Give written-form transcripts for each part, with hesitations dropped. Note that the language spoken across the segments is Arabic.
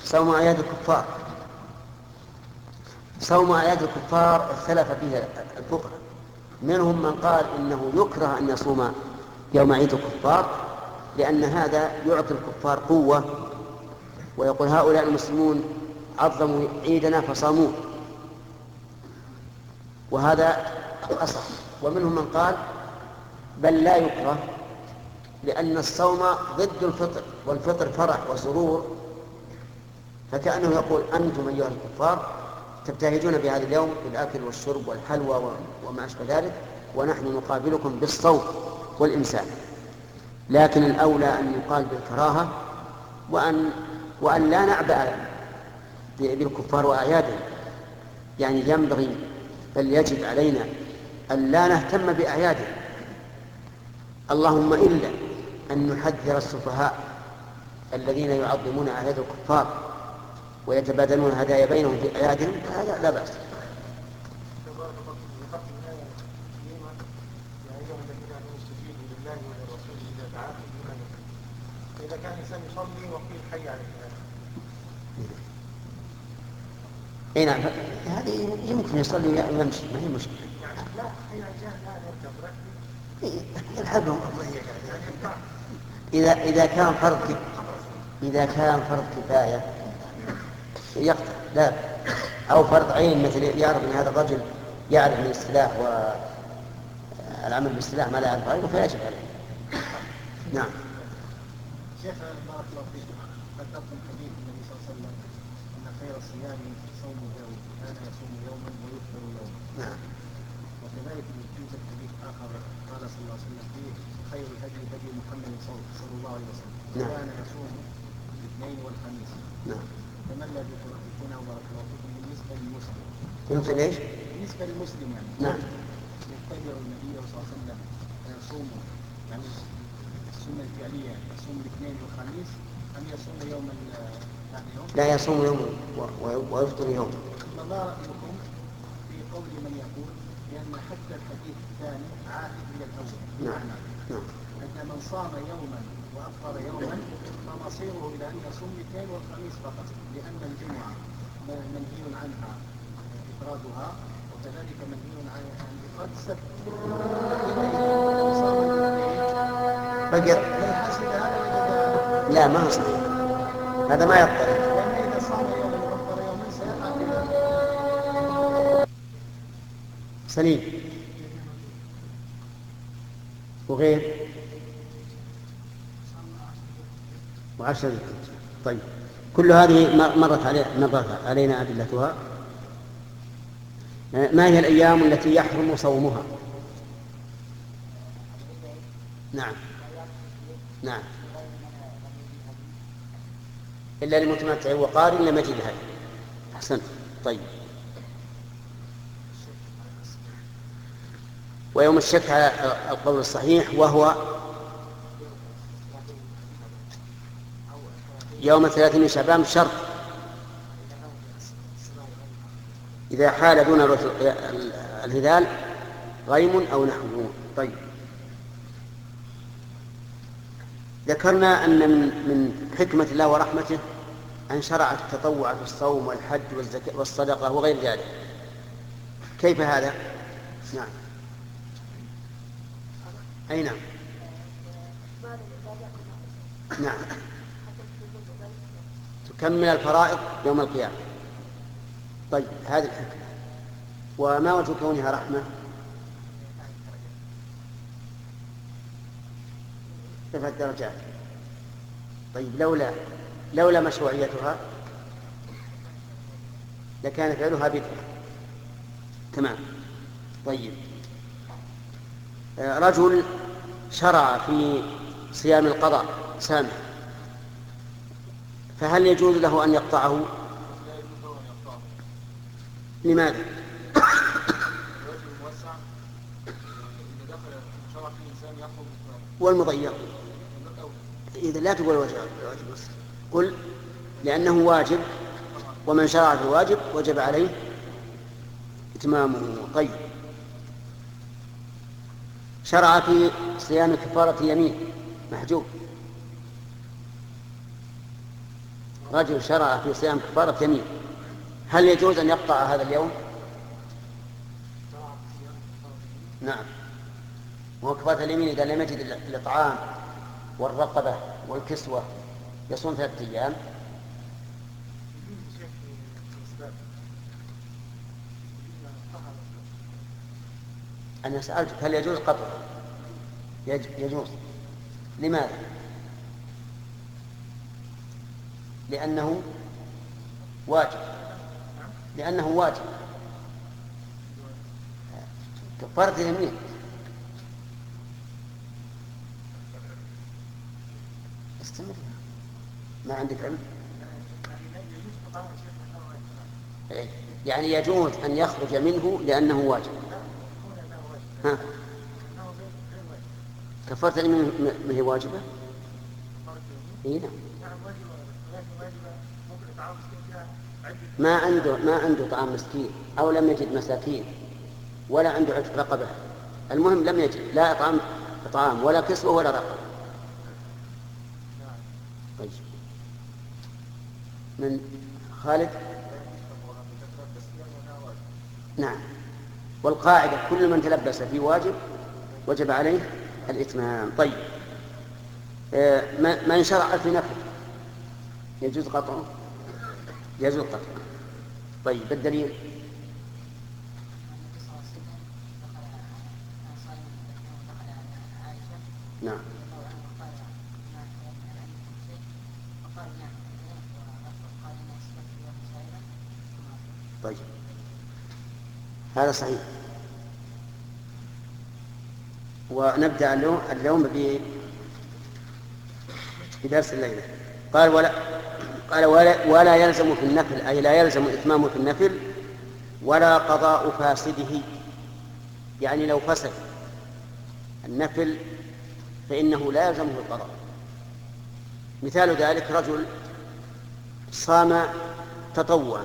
صوم أعياد الكفار. صوم أعياد الكفار اختلف فيه الفقهاء، منهم من قال إنه يكره أن يصوم يوم عيد الكفار لأن هذا يعطي الكفار قوة، ويقول هؤلاء المسلمون عظموا عيدنا فصاموه، وهذا أصح. ومنهم من قال بل لا يكره لأن الصوم ضد الفطر، والفطر فرح وسرور، فكأنه يقول أنتم أيها الكفار تبتهجون بهذا اليوم بالأكل والشرب والحلوى وما أشبه ذلك، ونحن نقابلكم بالصوم والإمساك. لكن الأولى أن يقال بالكراهة، وأن لا نعبأ بالكفار وأعيادهم، يعني ينبغي بل يجب علينا أن لا نهتم بأعيادهم، اللهم إلا أن نحذر السفهاء الذين يعظمون أعياد الكفار ويتبادلون هدايا بينهم في أعيادهم، فهذا لا بأس. إذا كان الإنسان يصلي وقيل حي على الفلاح. اي نعم، هذه يمكن يصلي ويمشي، ما هي مشكلة. لا حي على الجهل لا يركب يلحقهم. إذا كان فرض كفاية يقطع، لا، أو فرض عين مثل يعرف أن هذا الرجل يعرف من السلاح والعمل بالسلاح ما لا يعرف غيره فيجب عليه. نعم. شيخ بارك الله فيكم، ذكرتم حديث النبي صلى الله عليه وسلم ان خير الصيام صوم داود كان يصوم يوما ويفطر يوما. نعم. وكذلك يوجد حديث اخر قال صلى الله عليه وسلم فيه خير الهدي هدي محمد صلى الله عليه وسلم كان يصوم الاثنين والخميس. نعم. فما الذي تركونه بارك الله فيكم بالنسبه للمسلم؟ يمكن ايش؟ بالنسبه للمسلم يعني. نعم. يتبع النبي صلى الله عليه وسلم يصوم يعني السنة الفعلية يصوم الاثنين والخميس أم يصوم يوم يوم؟ لا، يصوم يوم ويفطر يوم. ما رأيكم في قول من يقول بأن حتى الحديث الثاني عائد إلى الأول؟ نعم. نعم. أن من صام يوما وأفطر يوما فمصيره إلى أن يصوم الاثنين والخميس فقط، لأن الجمعة منهي عنها إفرادها، وكذلك منهي عن إفراد السبت. لا، ما هو صحيح، هذا ما يضطر. لأن إذا صام يوما وأفطر يوما سيقع سليم وغير وعشر. طيب، كل هذه مرت علينا أدلتها. ما هي الأيام التي يحرم صومها؟ نعم. نعم. إلا لمتمتع وقارن لم يجد هذا. أحسنت. طيب، ويوم الشك على القول الصحيح وهو يوم 30 شعبان شرط إذا حال دون الهلال غيم أو نحوه. طيب، ذكرنا أن من حكمة الله ورحمته أن شرع التطوع في الصوم والحج والزكاة والصدقة وغير ذلك. كيف هذا؟ نعم. أي نعم. نعم، تكمل الفرائض يوم القيامة. طيب، هذه الحكمة. وما وجه كونها رحمة؟ رفع الدرجات. طيب، لولا مشروعيتها لكان فعلها بدعة. تمام. طيب، رجل شرع في صيام القضاء سامح، فهل يجوز له أن يقطعه؟ لماذا؟ والمضيق إذا لا تقول واجب، قل لأنه واجب، ومن شرع في الواجب وجب عليه إتمامه. طيب، شرع في صيام كفارة يمين محجوب. رجل شرع في صيام كفارة يمين، هل يجوز أن يقطع هذا اليوم؟ نعم. وهو كفارة اليمين إذا لم يجد الإطعام والرقبة والكسوة يصوم 3 أيام. أنا سألتك هل يجوز قطعه؟ يجوز. لماذا؟ لأنه واجب. لأنه واجب. كفارة اليمين. استمر. ما عندك علم؟ يعني يجوز أن يخرج منه لأنه واجب. ها. كفارة اليمين ما هي واجبة؟ إيه نعم. ما عنده طعام مسكين أو لم يجد مساكين ولا عنده عتق رقبة، المهم لم يجد لا طعام ولا كسوة ولا رقبة. طيب. من خالد. نعم. والقاعدة كل من تلبس في واجب وجب عليه الإتمام. طيب. من شرع في نفل يجوز قطعه؟ يجوز قطعه. طيب بالدليل. نعم. طيب هذا صحيح. ونبدأ اليوم بدرس الليلة. قال ولا يلزم في النفل، أي لا يلزم إتمامه في النفل ولا قضاء فاسده، يعني لو فسد النفل فإنه لا يلزمه القضاء. مثال ذلك رجل صام تطوعا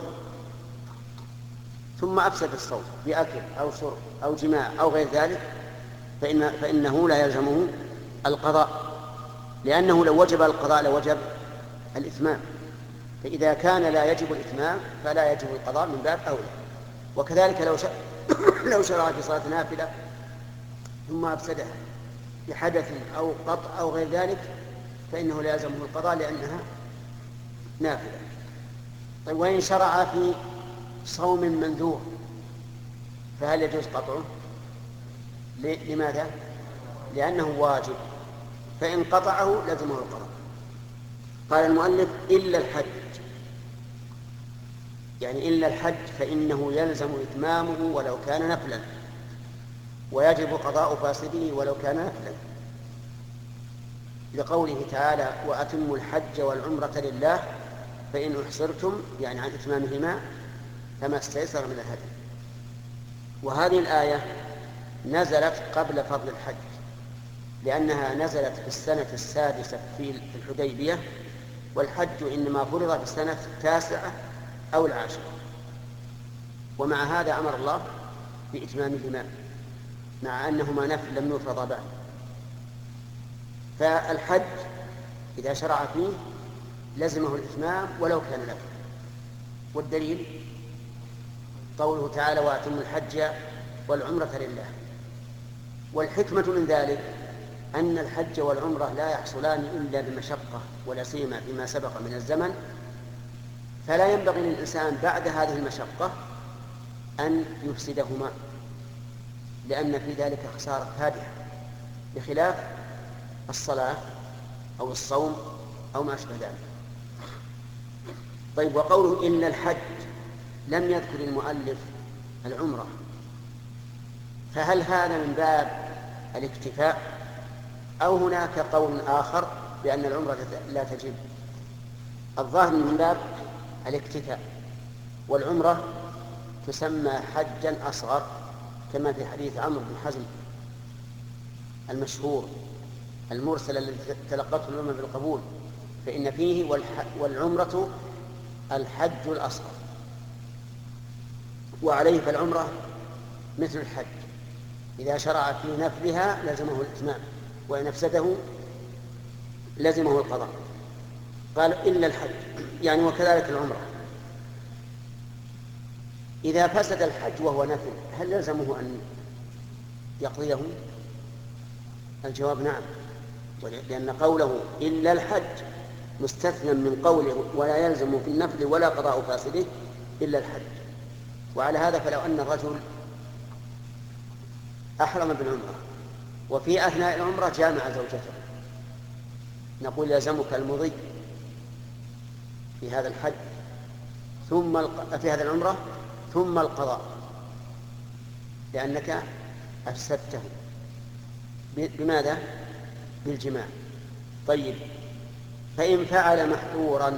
ثم أفسد الصوم بأكل أو شرب أو جماع أو غير ذلك، فإنه لا يلزمه القضاء، لأنه لو وجب القضاء لوجب الإتمام، فإذا كان لا يجب الإتمام فلا يجب القضاء من باب أولى. وكذلك لو شرع في صلاة نافلة ثم أفسدها بحدث أو قطع أو غير ذلك فإنه لا يلزمه القضاء لأنها نافلة. طيب وإن شرع في صوم منذور فهل يجوز قطعه؟ لماذا؟ لأنه واجب، فإن قطعه لزمه القضاء. قال المؤلف إلا الحج، يعني إلا الحج فإنه يلزم إتمامه ولو كان نفلا، ويجب قضاء فاسده ولو كان نفلا، لقوله تعالى وأتموا الحج والعمرة لله فإن أحصرتم، يعني عن إتمامهما فما استيسر من الهدي. وهذه الآية نزلت قبل فضل الحج، لأنها نزلت في السنة 6 في الحديبية، والحج إنما فرض في السنة 9 أو 10، ومع هذا أمر الله بإتمامهما مع أنهما نفل لم يفرض بعد. فالحج إذا شرع فيه لزمه الإتمام ولو كان نفلا. والدليل قوله تعالى وأتموا الحج والعمرة لله. والحكمة من ذلك أن الحج والعمرة لا يحصلان إلا بمشقة، ولا سيما فيما سبق من الزمن، فلا ينبغي للإنسان بعد هذه المشقة أن يفسدهما، لأن في ذلك خسارة فادحة، بخلاف الصلاة أو الصوم أو ما أشبه ذلك. طيب وقوله إن الحج لم يذكر المؤلف العمرة، فهل هذا من باب الاكتفاء أو هناك قول آخر بأن العمرة لا تجب؟ الظاهر من باب الاكتفاء، والعمرة تسمى حجا أصغر كما في حديث عمرو بن حزم المشهور المرسل الذي تلقته الأمة بالقبول، فإن فيه والعمرة الحج الأصغر، وعليه فالعمرة مثل الحج، إذا شرع في نفلها لزمه الإتمام، وإن أفسده لزمه القضاء. قال إلا الحج، يعني وكذلك العمرة. إذا فسد الحج وهو نفل هل يلزمه أن يقضيه؟ الجواب نعم، لأن قوله إلا الحج مستثنى من قوله ولا يلزم في النفل ولا قضاء فاسده إلا الحج. وعلى هذا فلو أن الرجل أحرم بالعمرة وفي أثناء العمرة جامع زوجته نقول يلزمك المضي في هذا الحج في هذه العمرة ثم القضاء، لأنك أفسدته بماذا؟ بالجماع. طيب، فإن فعل محظورا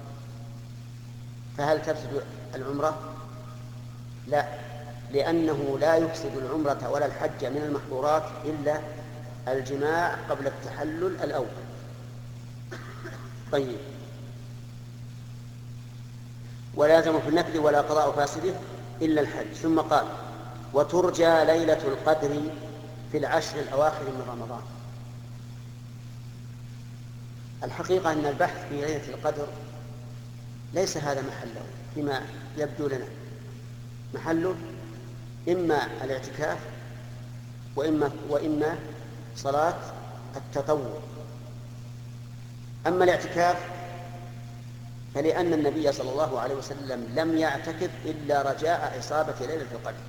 فهل تفسد العمرة؟ لا، لأنه لا يفسد العمرة ولا الحج من المحظورات إلا الجماع قبل التحلل الأول. طيب، ولا يلزم في النفل ولا قضاء فاسده إلا الحج. ثم قال وترجى ليلة القدر في العشر الأواخر من رمضان. الحقيقة أن البحث في ليلة القدر ليس هذا محله فيما يبدو لنا، محله إما الاعتكاف وإما صلاة التطوع. أما الاعتكاف فلأن النبي صلى الله عليه وسلم لم يعتكف إلا رجاء إصابة ليلة القدر.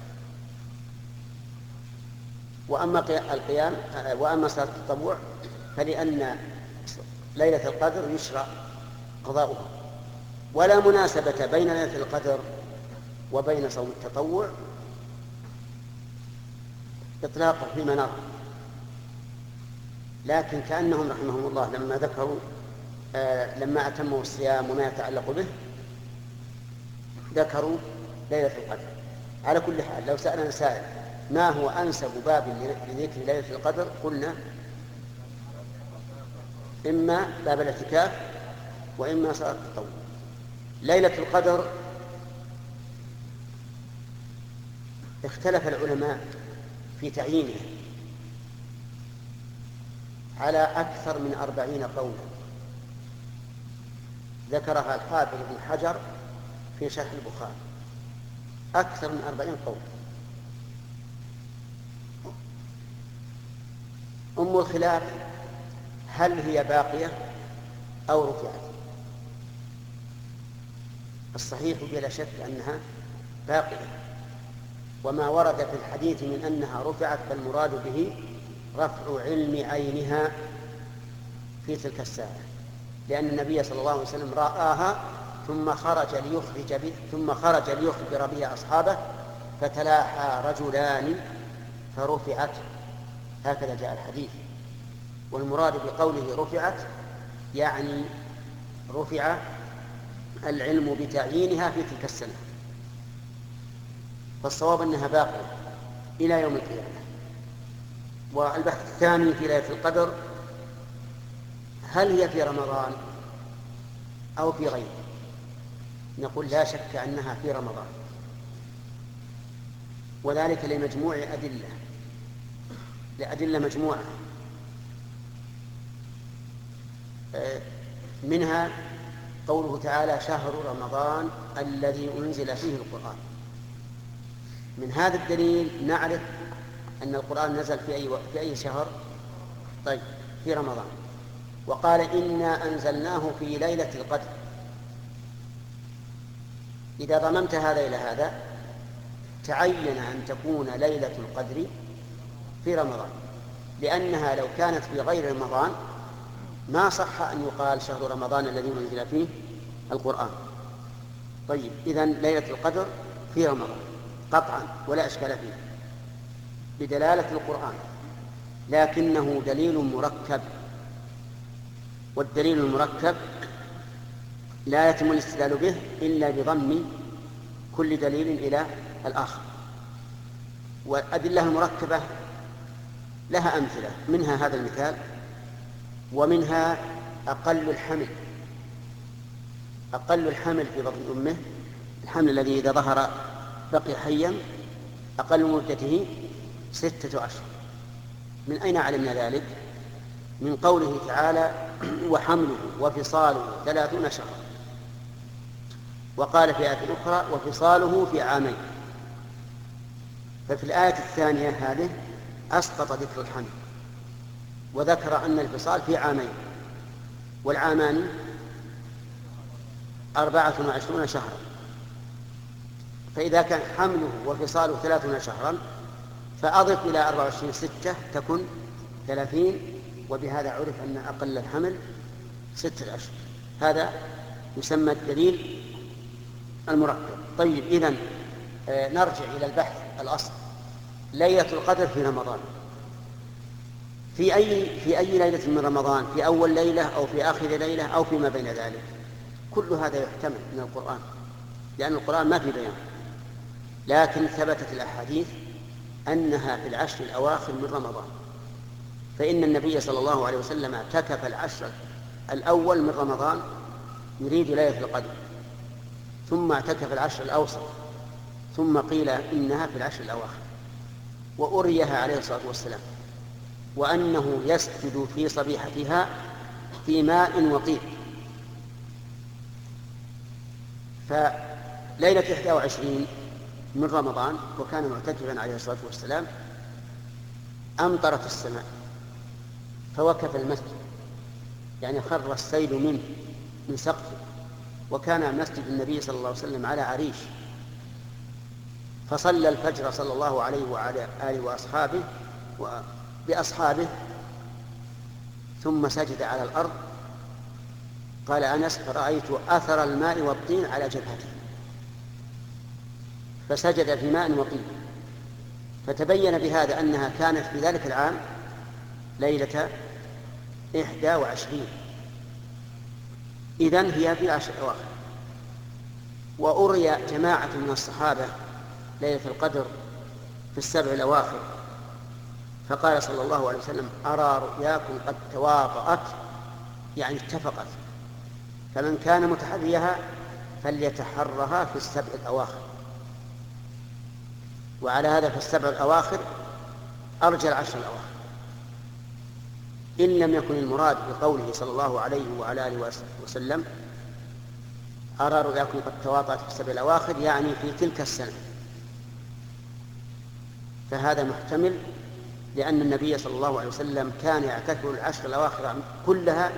وأما صلاة التطوع فلأن ليلة القدر يشرع قضاؤها، ولا مناسبة بين ليلة القدر وبين صوم التطوع إطلاقا فيما نرى. لكن كأنهم رحمهم الله لما ذكروا لما أتموا الصيام وما يتعلق به ذكروا ليلة القدر. على كل حال لو سألنا سائل ما هو أنسب باب لذكر ليلة القدر قلنا إما باب الاعتكاف وإما صلاة التطوع. ليلة القدر اختلف العلماء في تعيينها على أكثر من 40 قولا ذكرها الحافظ ابن حجر في شرح البخاري، أكثر من 40 قول. الخلاف هل هي باقية أو رفعت؟ الصحيح بلا شك أنها باقية، وما ورد في الحديث من أنها رفعت فالمراد به رفع علم عينها في تلك الساعة، لأن النبي صلى الله عليه وسلم رآها ثم خرج ليخبر بها أصحابه فتلاحى رجلان فرفعت، هكذا جاء الحديث. والمراد بقوله رفعت يعني رفع العلم بتعيينها في تلك السنة، فالصواب أنها باقية إلى يوم القيامة. والبحث الثاني في ليلة القدر هل هي في رمضان أو في غيره؟ نقول لا شك أنها في رمضان، وذلك لمجموع لأدلة مجموعة، منها قوله تعالى شهر رمضان الذي أنزل فيه القرآن. من هذا الدليل نعرف أن القرآن نزل في أي شهر؟ طيب، في رمضان. وقال إنا أنزلناه في ليلة القدر. إذا ضممت هذا إلى هذا تعين أن تكون ليلة القدر في رمضان، لأنها لو كانت في غير رمضان ما صح أن يقال شهر رمضان الذي أنزل فيه القرآن. طيب، إذن ليلة القدر في رمضان قطعا ولا إشكال فيه بدلالة القرآن، لكنه دليل مركب، والدليل المركب لا يتم الاستدلال به إلا بضم كل دليل إلى الآخر. والأدلة المركبة لها أمثلة، منها هذا المثال، ومنها أقل الحمل في بطن أمه، الحمل الذي إذا ظهر بقي حيا أقل مدته 6 أشهر. من أين علمنا ذلك؟ من قوله تعالى وحمله وفصاله 30 شهرا. وقال في آية أخرى وفصاله في عامين. ففي الآية الثانية هذه أسقط ذكر الحمل وذكر أن الفصال في عامين، والعامان 24 شهرا. فإذا كان حمله وفصاله 30 شهرا فأضف إلى 24 6 تكن 30، وبهذا عرف أن أقل الحمل 6 أشهر. هذا يسمى الدليل المركب. طيب، إذن نرجع إلى البحث الأصل. ليلة القدر في رمضان في أي ليلة من رمضان؟ في أول ليلة أو في آخر ليلة أو فيما بين ذلك؟ كل هذا يحتمل من القرآن، لأن القرآن ما في بيان، لكن ثبتت الأحاديث أنها في العشر الأواخر من رمضان. فإن النبي صلى الله عليه وسلم اعتكف العشر الأول من رمضان يريد ليلة القدر، ثم اعتكف العشر الأوسط، ثم قيل إنها في العشر الأواخر، وأريها عليه الصلاة والسلام، وأنه يسجد في صبيحتها في ماء وطين. فليلة 21 من رمضان وكان معتكفا عليه الصلاة والسلام أمطرت السماء فوكف المسجد، يعني خر السيل منه من سقفه، وكان مسجد النبي صلى الله عليه وسلم على عريش، فصلى الفجر صلى الله عليه وعلى آله وأصحابه بأصحابه ثم سجد على الأرض. قال أنس فرأيت أثر الماء والطين على جبهته، فسجد في ماء وطين، فتبين بهذا أنها كانت في ذلك العام ليلة 21. إذن هي في العشر الأواخر. وأري جماعة من الصحابة ليلة القدر في السبع الأواخر، فقال صلى الله عليه وسلم أرى رؤياكم قد تواطأت، يعني اتفقت، فمن كان متحريها فليتحرها في السبع الأواخر. وعلى هذا في السبع الأواخر أرجى العشر الأواخر، إن لم يكن المراد بقوله صلى الله عليه وعلى آله وسلم أرى رؤياكم قد تواطأت في السبع الأواخر، يعني في تلك السنة، فهذا محتمل، لأن النبي صلى الله عليه وسلم كان يعتكف العشر الأواخر كلها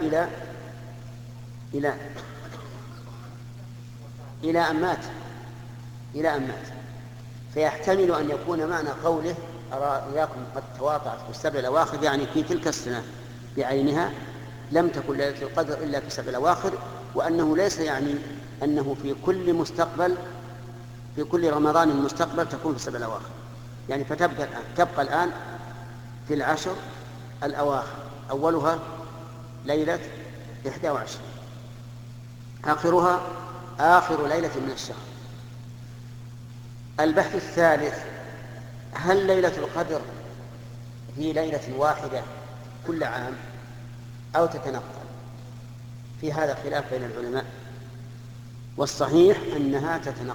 إلى أن مات. فيحتمل أن يكون معنى قوله أرى رؤياكم قد تواطأت في السبع الأواخر يعني في تلك السنة بعينها لم تكن ليلة القدر إلا في السبع الأواخر، وأنه ليس يعني أنه في كل رمضان المستقبل تكون في السبع الأواخر، يعني تبقى الآن في العشر الأواخر، أولها ليلة 21، آخرها آخر ليلة من الشهر. البحث الثالث: هل ليلة القدر في ليلة واحدة كل عام أو تتنقل؟ في هذا خلاف بين العلماء، والصحيح أنها تتنقل،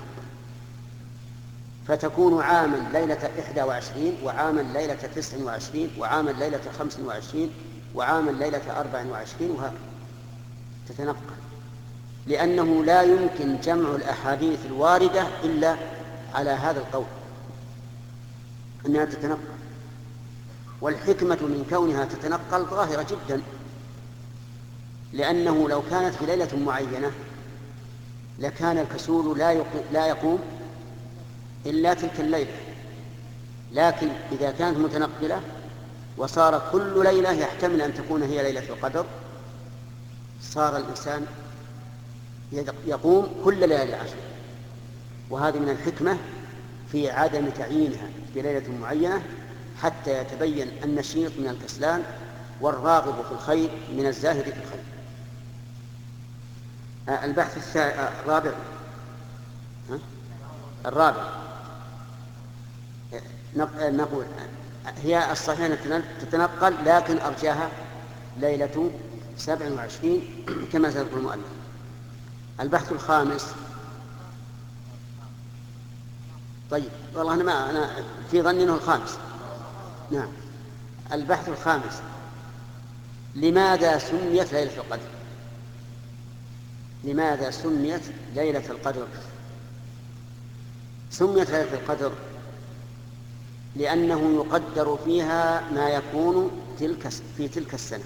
فتكون عاما ليلة 21 وعاما ليلة 29 وعاما ليلة 25 وعاما ليلة 24 وهكذا تتنقل، لأنه لا يمكن جمع الأحاديث الواردة إلا على هذا القول أنها تتنقل. والحكمة من كونها تتنقل ظاهرة جدا، لأنه لو كانت في ليلة معينة لكان الكسول لا يقوم إلا تلك الليلة، لكن إذا كانت متنقلة وصار كل ليلة يحتمل أن تكون هي ليلة القدر صار الإنسان يقوم كل ليلة العشر. وهذه من الحكمة في عدم تعيينها في ليلة معينة حتى يتبين النشيط من الكسلان والراغب في الخير من الزاهد في الخير. البحث الرابع نقول هي الصحيحة تتنقل، لكن أرجاها ليلة 27 كما سيذكر المؤلف. البحث الخامس. طيب والله أنا في ظني أنه الخامس. نعم. البحث الخامس: لماذا سميت ليلة القدر؟ لماذا سميت ليلة القدر؟ سميت ليلة القدر لأنه يقدر فيها ما يكون في تلك السنة.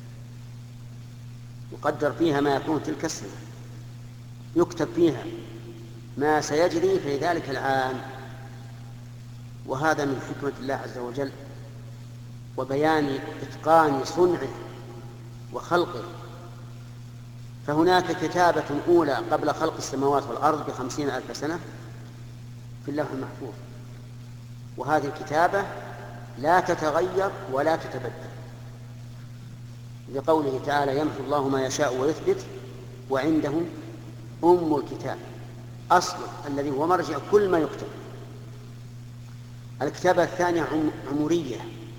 يقدر فيها ما يكون تلك السنة، يكتب فيها ما سيجري في ذلك العام. وهذا من حكمة الله عز وجل وبيان إتقان صنعه وخلقه. فهناك كتابة أولى قبل خلق السماوات والأرض ب50,000 سنة في اللوح المحفوظ، وهذه الكتابة لا تتغير ولا تتبدل، لقوله تعالى: يمحو الله ما يشاء ويثبت وعنده أم الكتاب، أصله الذي هو مرجع كل ما يكتب. الكتابة الثانية عمرية،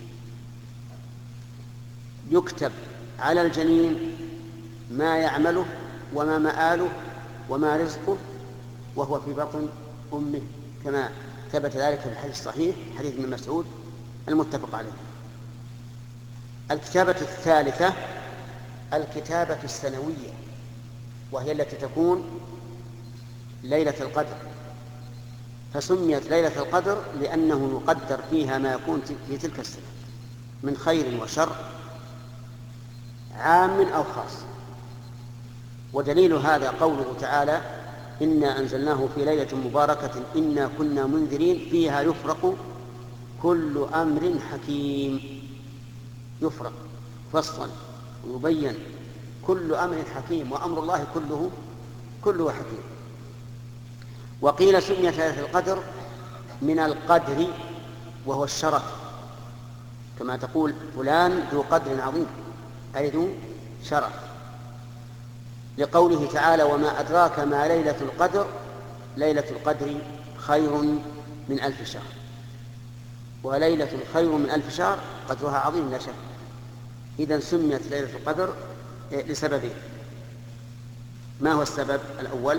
يكتب على الجنين ما يعمله وما مآله وما رزقه وهو في بطن أمه، كما ثبت ذلك في الحديث الصحيح حديث ابن مسعود المتفق عليه. الكتابة الثالثة الكتابة السنوية، وهي التي تكون ليلة القدر، فسميت ليلة القدر لأنه يقدر فيها ما يكون في تلك السنة من خير وشر عام أو خاص. ودليل هذا قوله تعالى: إنا أنزلناه في ليلة مباركة إنا كنا منذرين فيها يفرق كل أمر حكيم. يفرق فصلا ويبين كل أمر حكيم، وأمر الله كله حكيم. وقيل سميت ليلة القدر من القدر وهو الشرف، كما تقول فلان ذو قدر عظيم، أي ذو شرف، لقوله تعالى: وما أدراك ما ليلة القدر ليلة القدر خير من 1000 شهر. وليلة خير من 1000 شهر قدرها عظيم لا شك. إذن سميت ليلة القدر لسببين. ما هو السبب الأول؟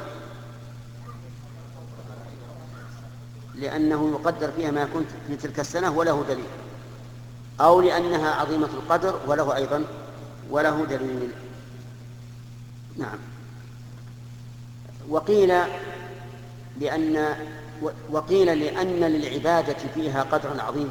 لأنه يقدر فيها ما يكون في تلك السنة وله دليل، أو لأنها عظيمة القدر وله دليل. نعم. وقيل لأن للعبادة فيها قدرا عظيما،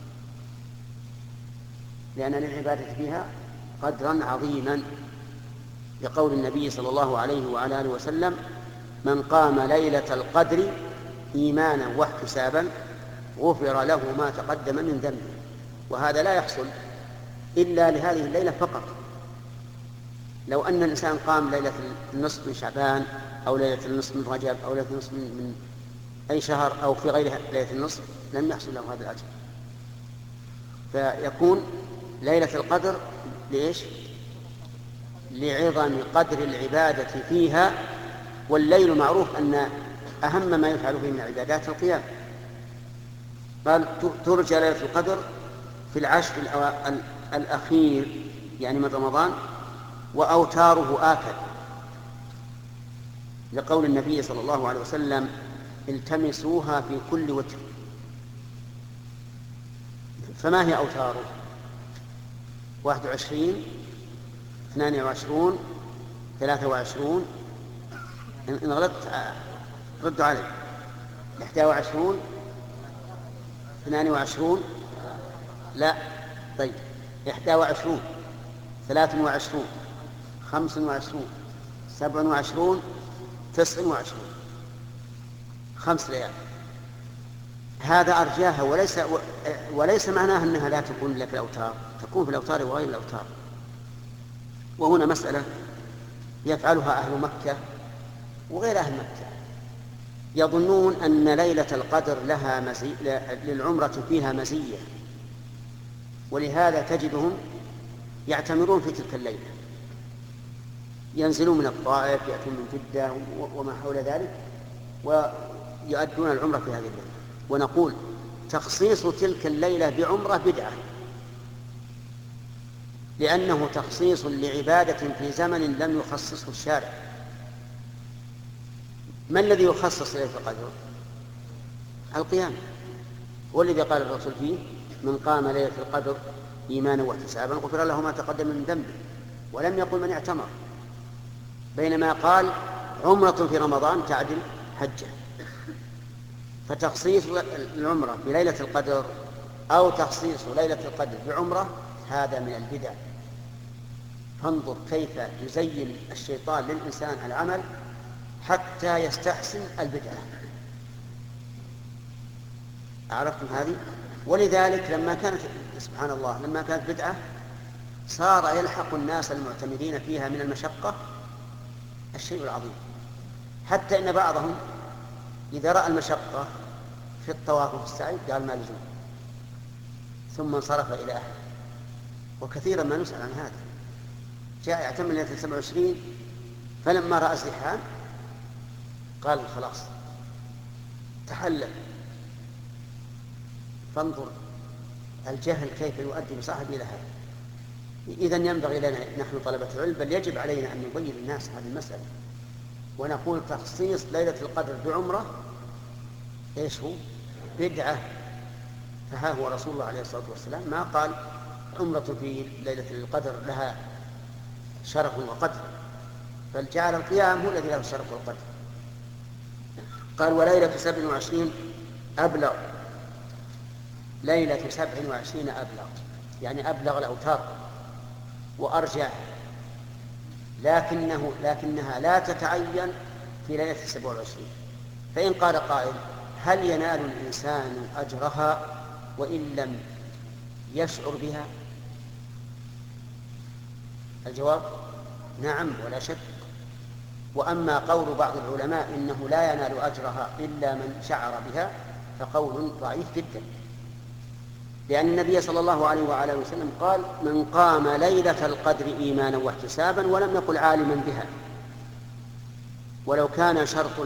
لأن للعبادة فيها قدرا عظيما، لقول النبي صلى الله عليه وعلى آله وسلم: من قام ليلة القدر إيمانا واحتسابا غفر له ما تقدم من ذنبه. وهذا لا يحصل إلا لهذه الليلة فقط. لو أن الإنسان قام ليلة النصف من شعبان أو ليلة النصف من رجب أو ليلة النصف من أي شهر أو في غير ليلة النصف لم يحصل له هذا الأجر. فيكون ليلة القدر ليش؟ لعظم قدر العبادة فيها. والليل معروف أن أهم ما يفعل فيه من العبادات القيام. قال: ترجى ليلة القدر في العشر الأخير يعني من رمضان، وأوتاره آكد، لقول النبي صلى الله عليه وسلم: التمسوها في كل وتر. فما هي أوتاره؟ 21 22 23 إن غلطت ردوا علي. 21 22 لا طيب 21 23 25 27 29 5 ليال. هذا أرجاها، وليس معناها أنها لا تكون إلا في الأوتار، تكون في الأوتار وغير الأوتار. وهنا مسألة يفعلها أهل مكة وغير أهل مكة، يظنون أن ليلة القدر لها للعمرة فيها مزية، ولهذا تجدهم يعتمرون في تلك الليلة، ينزلون من الطائف، يأتون من جدة وما حول ذلك، ويؤدون العمرة في هذه الليلة. ونقول: تخصيص تلك الليلة بعمرة بدعة، لأنه تخصيص لعبادة في زمن لم يخصصه الشارع. ما الذي يخصص ليلة القدر؟ القيام، والذي قال الرسول فيه: من قام ليلة القدر إيمانا واحتسابا غفر له ما تقدم من ذنبه، ولم يقل من اعتمر، بينما قال عمرة في رمضان تعدل حجة. فتخصيص العمرة بليلة القدر أو تخصيص ليلة القدر بعمرة هذا من البدع. فانظر كيف يزين الشيطان للإنسان العمل حتى يستحسن البدعة. عرفتم هذه؟ ولذلك لما كانت سبحان الله لما كانت بدعة صار يلحق الناس المعتمدين فيها من المشقة الشيء العظيم، حتى إن بعضهم إذا رأى المشقة في الطواف وفي السعي قال ما لزوم، ثم انصرف إلى أهله. وكثيرا ما نسأل عن هذا، جاء يعتمد ليلة 27 فلما رأى الزحام قال خلاص تحلل. فانظر الجهل كيف يؤدي بصاحبه إلى هذا. إذن ينبغي لنا نحن طلبة العلم بل يجب علينا أن نبين للناس هذه المسألة، ونقول تخصيص ليلة القدر بعمرة إيش هو؟ بدعة. فها هو رسول الله عليه الصلاة والسلام ما قال عمرة في ليلة القدر لها شرف وقدر، بل جعل القيام هو الذي له الشرف والقدر. قال وليلة 27 أبلغ، ليلة 27 أبلغ يعني أبلغ الأوتار وأرجح، لكنها لا تتعين في ليلة 27. فإن قال قائل هل ينال الإنسان أجرها وإن لم يشعر بها؟ الجواب نعم ولا شك. وأما قول بعض العلماء إنه لا ينال أجرها إلا من شعر بها فقول ضعيف جدا، لأن النبي صلى الله عليه وآله وسلم قال من قام ليلة القدر إيمانا واحتسابا ولم يقل عالما بها. ولو كان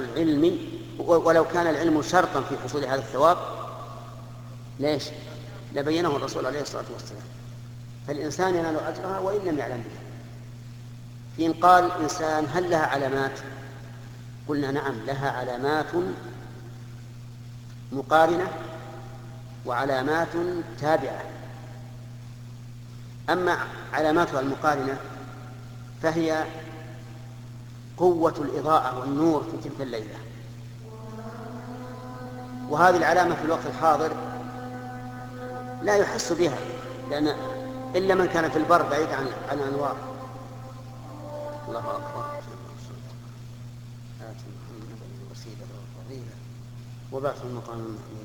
العلم شرطا في حصول هذا الثواب ليش لبينه الرسول عليه الصلاة والسلام. فالإنسان ينال أجرها وإن لم يعلم بها. فإن قال الإنسان هل لها علامات؟ قلنا نعم لها علامات مقارنة وعلامات تابعة. أما علاماتها المقارنة فهي قوة الإضاءة والنور في تلك الليلة، وهذه العلامة في الوقت الحاضر لا يحس بها لأن إلا من كان في البر بعيد عن الأنوار. الله أكبر. آت محمد الوسيلة والفضيلة وبعث المقام المحمود.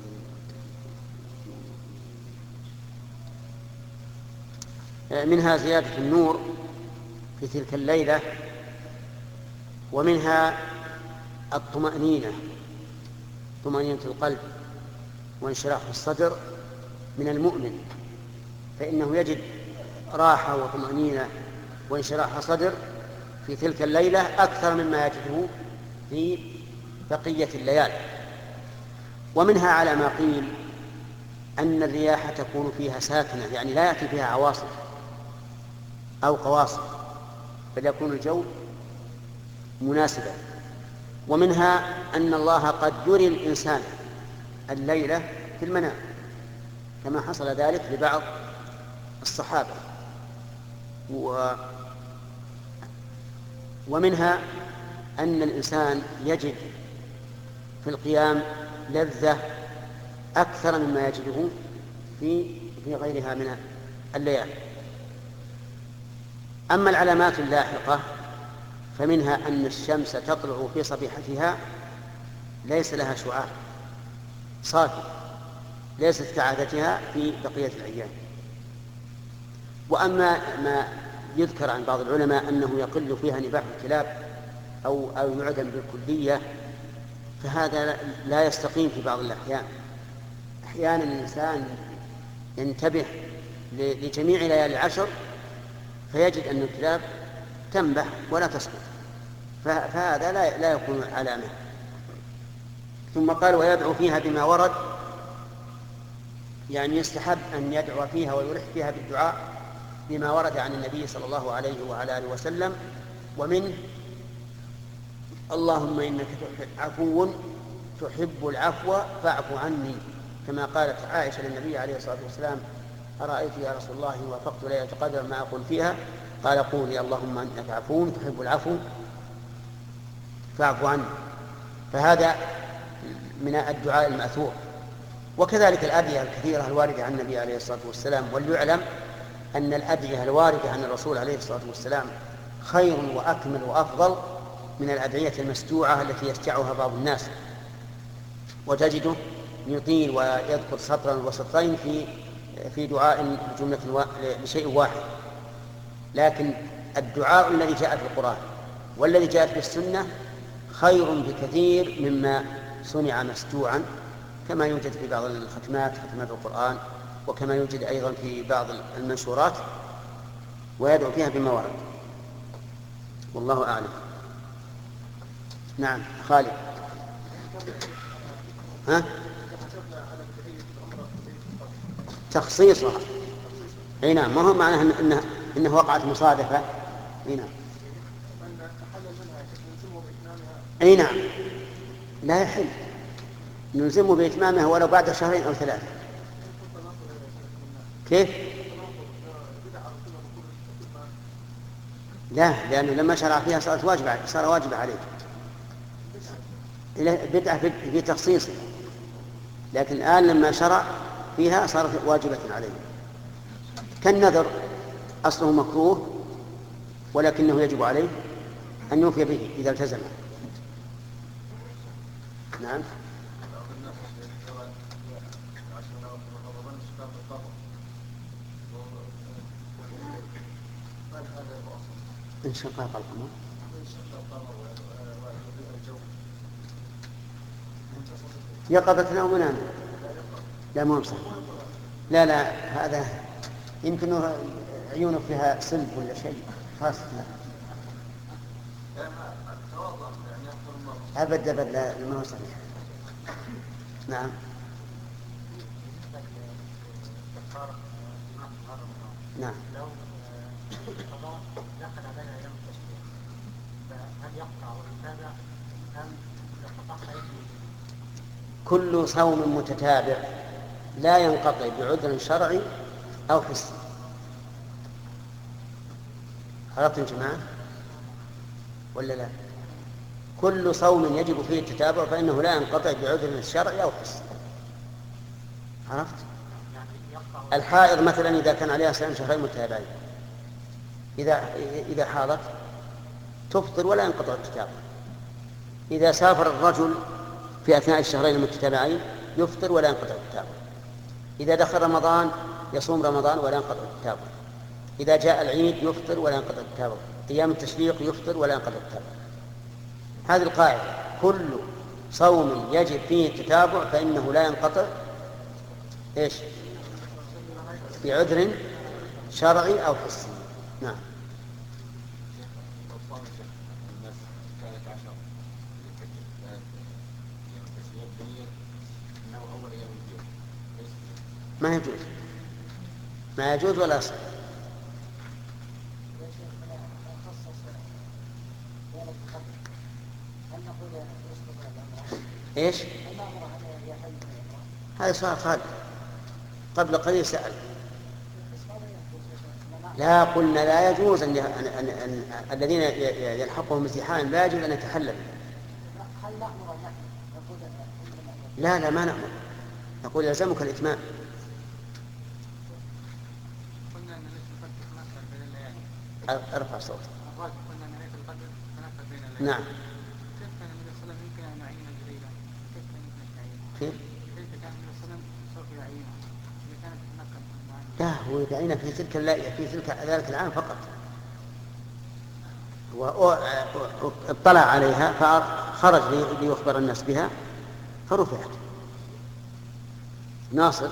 منها زيادة النور في تلك الليلة، ومنها الطمأنينة، طمأنينة القلب وانشراح الصدر من المؤمن، فإنه يجد راحة وطمأنينة وانشراح صدر في تلك الليلة أكثر مما يجده في بقية الليالي. ومنها على ما قيل أن الرياح تكون فيها ساكنة، يعني لا يأتي فيها عواصف أو قواصف، بل يكون الجو مناسبا. ومنها أن الله قد يري الإنسان الليلة في المنام كما حصل ذلك لبعض الصحابة. ومنها أن الإنسان يجد في القيام لذة أكثر مما يجده في غيرها من الليالي. أما العلامات اللاحقة فمنها أن الشمس تطلع في صبيحتها ليس لها شعاع صافي، ليست كعادتها في بقية الأيام. وأما ما يذكر عن بعض العلماء أنه يقل فيها نباح الكلاب أو يعدم بالكلية، فهذا لا يستقيم في بعض الأحيان. أحيانا الإنسان ينتبه لجميع ليالي العشر فيجد أن الكلاب تنبح ولا تسقط، فهذا لا يكون علامة. ثم قال ويدعو فيها بما ورد، يعني يستحب أن يدعو فيها ويلح فيها بالدعاء بما ورد عن النبي صلى الله عليه وعلى آله وسلم. ومنه اللهم إنك عفو تحب العفو فاعف عني، كما قالت عائشة للنبي عليه الصلاة والسلام أرأيت يا رسول الله إن وافقت ليلة القدر ما أقول فيها؟ قال قولي اللهم إنك عفو تحب العفو فاعف عني. فهذا من الدعاء المأثور. وكذلك الأدعية الكثيرة الواردة عن النبي عليه الصلاة والسلام. وليعلم أن الأدعية الواردة عن الرسول عليه الصلاة والسلام خير وأكمل وأفضل من الأدعية المستوعة التي يستعها بعض الناس، وتجده يطيل ويذكر سطرا وسطرين في دعاء لشيء واحد. لكن الدعاء الذي جاء في القرآن والذي جاء في السنة خير بكثير مما صنع مستوعا، كما يوجد في بعض ختمات القرآن، وكما يوجد أيضا في بعض المنشورات ويدعو فيها بما ورد. والله أعلم. نعم خالد. ها؟ تخصيصها. اي نعم، ما هو معناه انه وقعت مصادفه. اي نعم. اي نعم، لا يحل نلزمه بإتمامها ولو بعد 2 أو 3. كيف؟ لا، لأنه لما شرع فيها صار واجب عليه. بدعة في تخصيصه، لكن الآن لما شرع فيها صارت واجبة عليه. كالنذر أصله مكروه ولكنه يجب عليه أن يوفي به إذا التزم. نعم. انشقاق القمر يقظة أو منام؟ لا، مو صح. لا هذا يمكن عيونه فيها سلب ولا شيء خاص. أبدا ما هو صحيح. نعم. نعم. دخل علينا يوم التشريق، فهل يقطع ويتابع أم يقطع؟ كل صوم متتابع لا ينقطع بعذر شرعي أو حسي. عرفتم يا جماعة ولا لا؟ كل صوم يجب فيه التتابع فإنه لا ينقطع بعذر شرعي أو حسي. عرفت؟ الحائض مثلا إذا كان عليها صيام 2 متتابعين، إذا حاضت تفطر ولا ينقطع التتابع. إذا سافر الرجل في أثناء 2 المتتابعين يفطر ولا ينقطع التتابع. إذا دخل رمضان يصوم رمضان ولا ينقطع التتابع. إذا جاء العيد يفطر ولا ينقطع التتابع. أيام التشريق يفطر ولا ينقطع التتابع. هذه القاعدة: كل صوم يجب فيه التتابع فإنه لا ينقطع إيش؟ بعذر شرعي أو حسي. نعم. ما يجوز ولا صح. ايش؟ هذا صار خالد قبل قليل سأل. لا، قلنا لا يجوز أن الذين يلحقهم امتحان لا يجوز أن يتحلل. لا ما نأمر، نقول يلزمك الإتمام. ارفع صوتك. نعم. كيف؟ لا، هو يعينها في تلك ذلك العام فقط، واطلع عليها فخرج ليخبر الناس بها فرفعت. ناصر.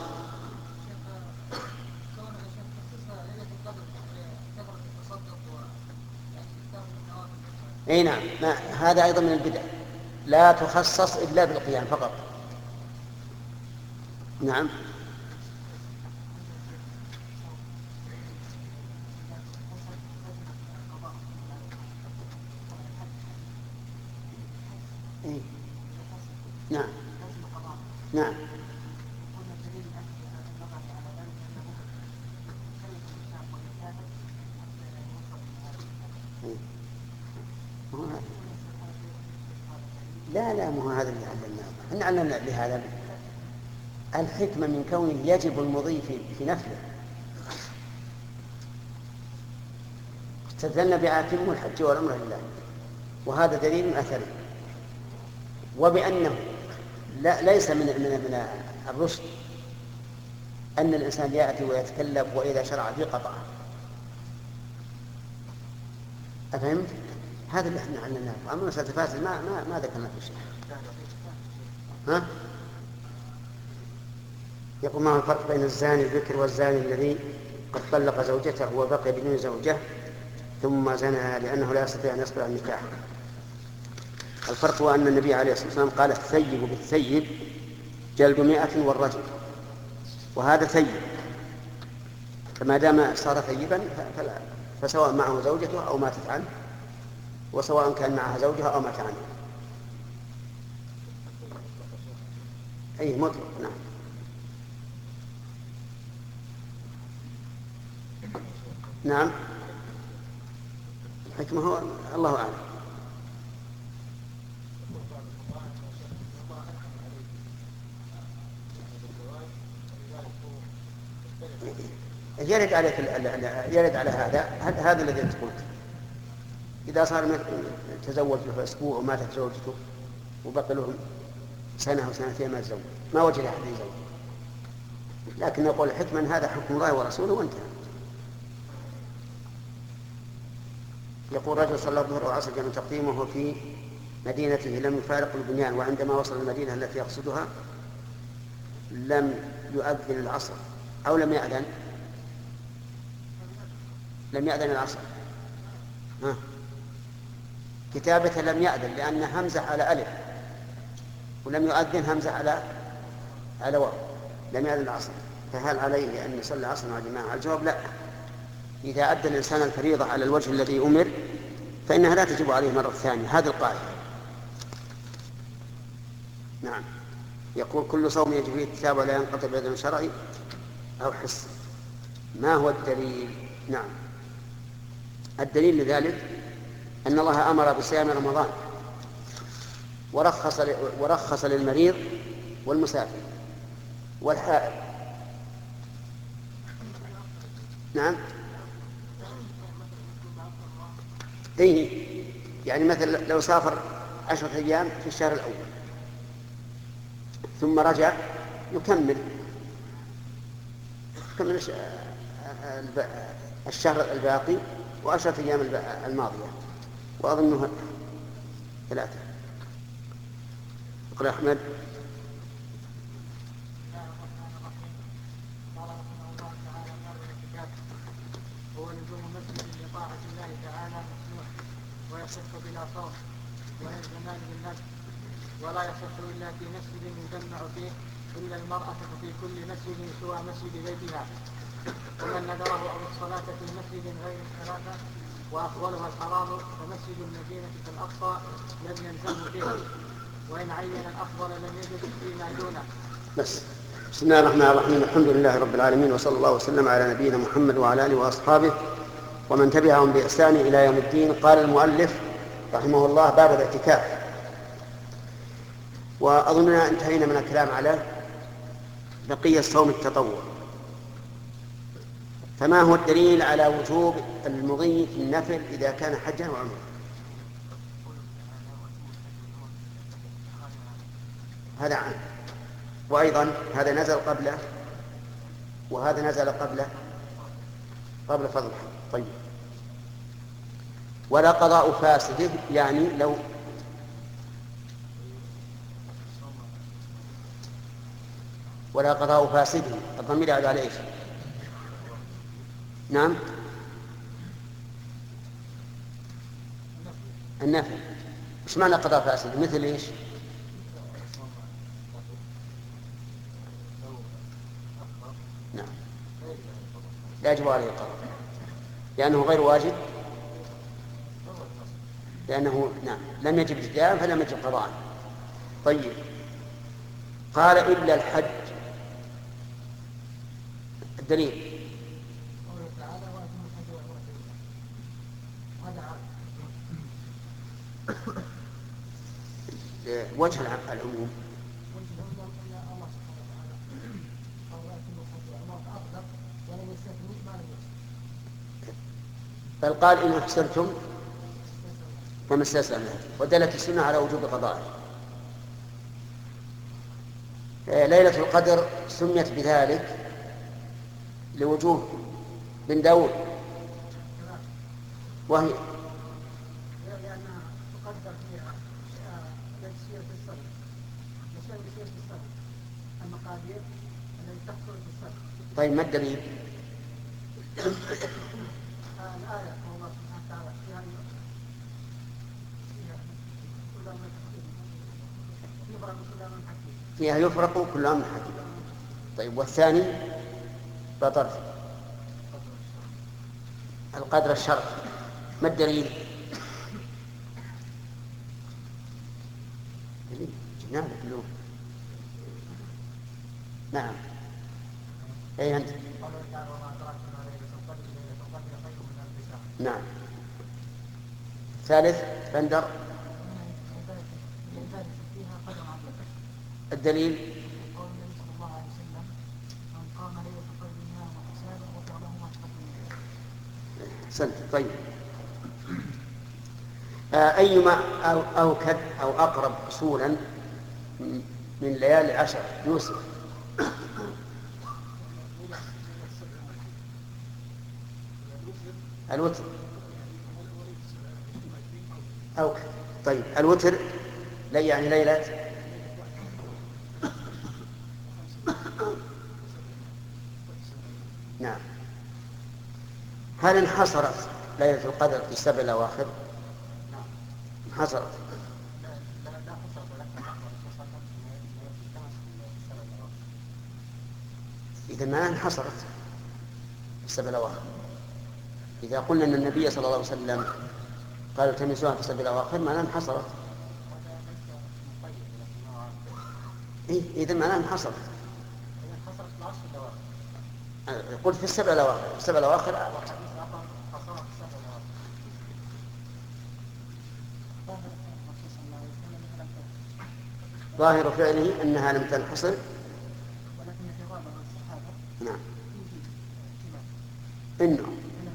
اي نعم، هذا ايضا من البدع، لا تخصص الا بالقيام فقط. نعم. إيه؟ نعم. إحنا علمنا لهذا الحكمة من كونه يجب المضي في نفله. استدلنا بأتم الحج والعمرة لله، وهذا دليل أثري. وبأنه ليس من الرشد أن الإنسان يأتي ويتكلم وإذا شرع في قطعه. أفهمت؟ هذا اللي احنا علمناه. أما مسألة الفاسد ما ذكرنا في شيء. ها؟ يقول ما هو الفرق بين الزاني البكر والزاني الذي قد طلق زوجته وبقي بدون زوجة ثم زنى لأنه لا يستطيع أن يصبر على النكاح؟ الفرق هو أن النبي عليه الصلاة والسلام قال الثيب بالثيب جلد 100 والرجل، وهذا ثيب، فما دام صار ثيبا فسواء معه زوجته أو ماتت عنه، وسواء كان معها زوجها أو مات عنه. أي مطلق. نعم. نعم. الحكمة هو الله أعلم. يرد على هذا الذي أنت قلت. إذا صار تزوج له أسبوع وماتت زوجته وبقي له سنة وسنتين ما تزوج، ما وجد أحد يزوج. لكن نقول الحكمة أن هذا حكم الله ورسوله وانتهى. يقول رجل صلى الظهر والعصر جمع تقديمه وهو في مدينته لم يفارق البنيان، وعندما وصل المدينة التي يقصدها لم يؤذن العصر أو لم يأذن العصر. كتابة لم يأذن لأن همزة على ألف، ولم يؤذن همزة على واو، لم يأذن العصر. فهل عليه أن يصلي العصر مع جماعة؟ الجواب لا. إذا أدى الإنسان الفريضة على الوجه الذي أمر فإنها لا تجب عليه مرة ثانية. هذه القاعدة. نعم. يقول كل صوم يجب فيه الكتاب ولا ينقطع بأذن شرعي أو حس. ما هو الدليل؟ نعم. الدليل لذلك أن الله أمر بصيام رمضان ورخص للمريض والمسافر والحائض. نعم. إيه، يعني مثلا لو سافر 10 أيام في الشهر الأول ثم رجع يكمل الشهر الباقي و10 أيام الماضية، وأظنها 3. اقرأ أحمد. هو لزوم مسجد لطاعة الله تعالى مسموح ويصح بلا صوت وإن زمان بالنفس، ولا يصح إلا في مسجد يجمع فيه إلا المرأة في كل مسجد سوى مسجد بيتها. ومن نذره أو الصلاة في مسجد غير الثلاثة وأفضلها الحرام فمسجد المدينة في الأقصى لم يلزمه فيه، وإن عين الأفضل لم يجد فيما دونه. بس. بسم الله الرحمن الرحيم. الحمد لله رب العالمين، وصلى الله وسلم على نبينا محمد وعلى آله وأصحابه ومن تبعهم بإحسان إلى يوم الدين. قال المؤلف رحمه الله باب الاعتكاف. وأظننا انتهينا من الكلام على بقية صوم التطوع. فما هو الدليل على وجوب المضي في النفل إذا كان حجا وعمرة؟ هذا عام، وأيضا هذا نزل قبله وهذا نزل قبل فضل الحج. طيب. ولا قضاء فاسده، يعني لو ولا قضاء فاسده الضمير يعود على ايش؟ نعم. النفل. ايش معنى قضاء فاسد؟ مثل ايش؟ نعم. لا يجب عليه القضاء لأنه غير واجب، لأنه نعم لم يجب ابتداء فلم يجب قضاء. طيب. قال إلا الحج. الدليل وجه العموم. بل قال إن أحسنتم فما استيسر منه، ودلت السنة على وجوب قضائه. ليلة القدر سميت بذلك لوجوه بن داود، وهي لأنها تقدر فيها تيسير في الصدر، تيسير في الصدر، المقادير التي تحصل في الصدر. طيب ما الدليل؟ الآية الله سبحانه وتعالى فيها يفرق كل أمر حكيم. طيب والثاني بطر القدر الشرعي، ما الدليل؟ جنان كلهم. نعم أي أنت؟ نعم. ثالث بندر الدليل؟ سنت. طيب أيما أوكد أو أقرب أصولا من ليالي 10 يوسف؟ الوتر أوكد. طيب الوتر يعني ليلة نعم. هل انحصرت ليلة القدر في 7 الأواخر؟ انحصرت. إذا ما انحصرت في 7 الأواخر. إذا قلنا أن النبي صلى الله عليه وسلم قال التمسوها في 7 الأواخر ما انحصرت. إذا ما انحصرت. قلت في 7 الأواخر. 7 الأواخر ظاهر فعله أنها لم تنحصر. نعم. إنه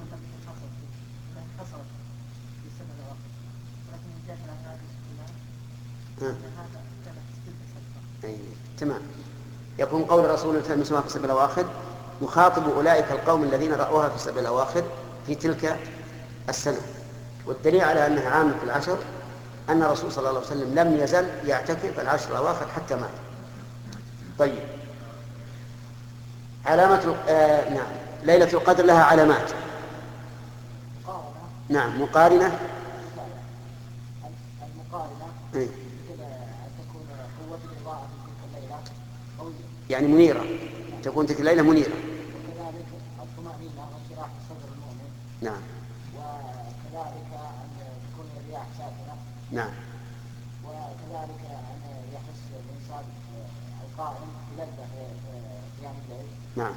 تمام. يكون قول الرسول التمسوها في 7 الأواخر يخاطب أولئك القوم الذين رأوها في 7 الأواخر في تلك السنة. والدليل على أنها عامة في 10 أن الرسول صلى الله عليه وسلم لم يزل يعتكف 10 الأواخر حتى مات. طيب علامة نعم ليلة القدر لها علامات. نعم مقارنة. يعني منيرة، تكون تلك الليلة منيرة. وكذلك الطمأنينة وانشراح صدر المؤمن. نعم. وكذلك أن تكون الرياح ساكنة. نعم. وكذلك أن يحس الإنسان القائم بلذة في قيام الليل. نعم.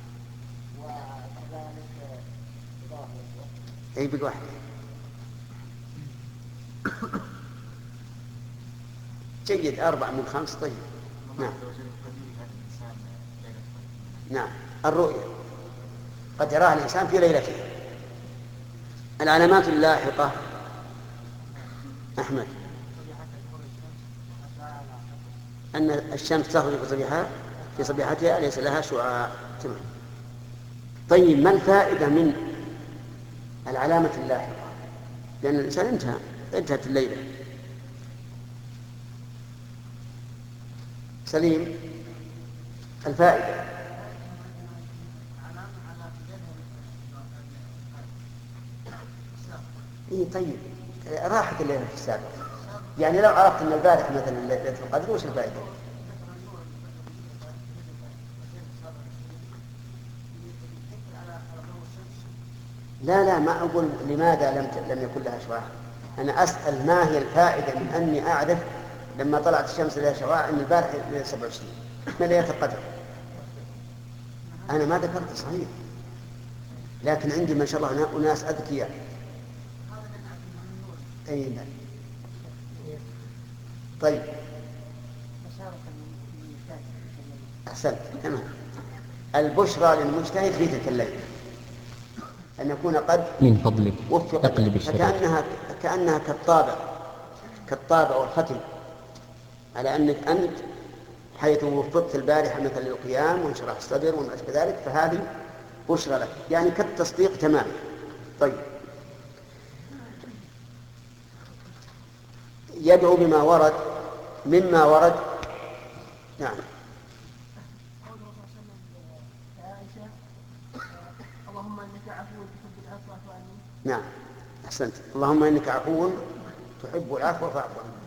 وكذلك أي بواحد. جيد 4 من 5. طيب نعم. نعم الرؤيا قد يراها الإنسان في ليلته. العلامات اللاحقة أحمد أن الشمس تخرج في صبيحتها ليس لها شعاع. تمام. طيب ما الفائدة من العلامة اللاحقة؟ لأن الإنسان انتهت الليلة. سليم الفائدة. طيب راحت الليلة في السابق. يعني لو عرفت أن البارح مثلا ليلة القدر وش الفائدة؟ لا ما أقول لماذا لم يكن لها شعاع. أنا أسأل ما هي الفائدة من أني أعرف لما طلعت الشمس لها شعاع أن البارح ليلة 27 ما ليلة القدر. أنا ما ذكرت صحيح، لكن عندي ما شاء الله أناس أذكياء. أي نعم. طيب أحسنت تمام. البشرى للمجتهد في تلك الليلة أن يكون قد من فضلك وفق، أقلب الشريط. فكأنها كالطابع والختم على أنت حيث وفقت البارحة مثل القيام وانشراح الصدر وما أشبه ذلك، فهذه بشرى لك، يعني كالتصديق تماما. طيب، يدعو بما ورد مما ورد. نعم. اللهم انك عفو تحب العفو فاعف عني. نعم أحسنت. اللهم إنك عفو تحب العفو فاعف عني.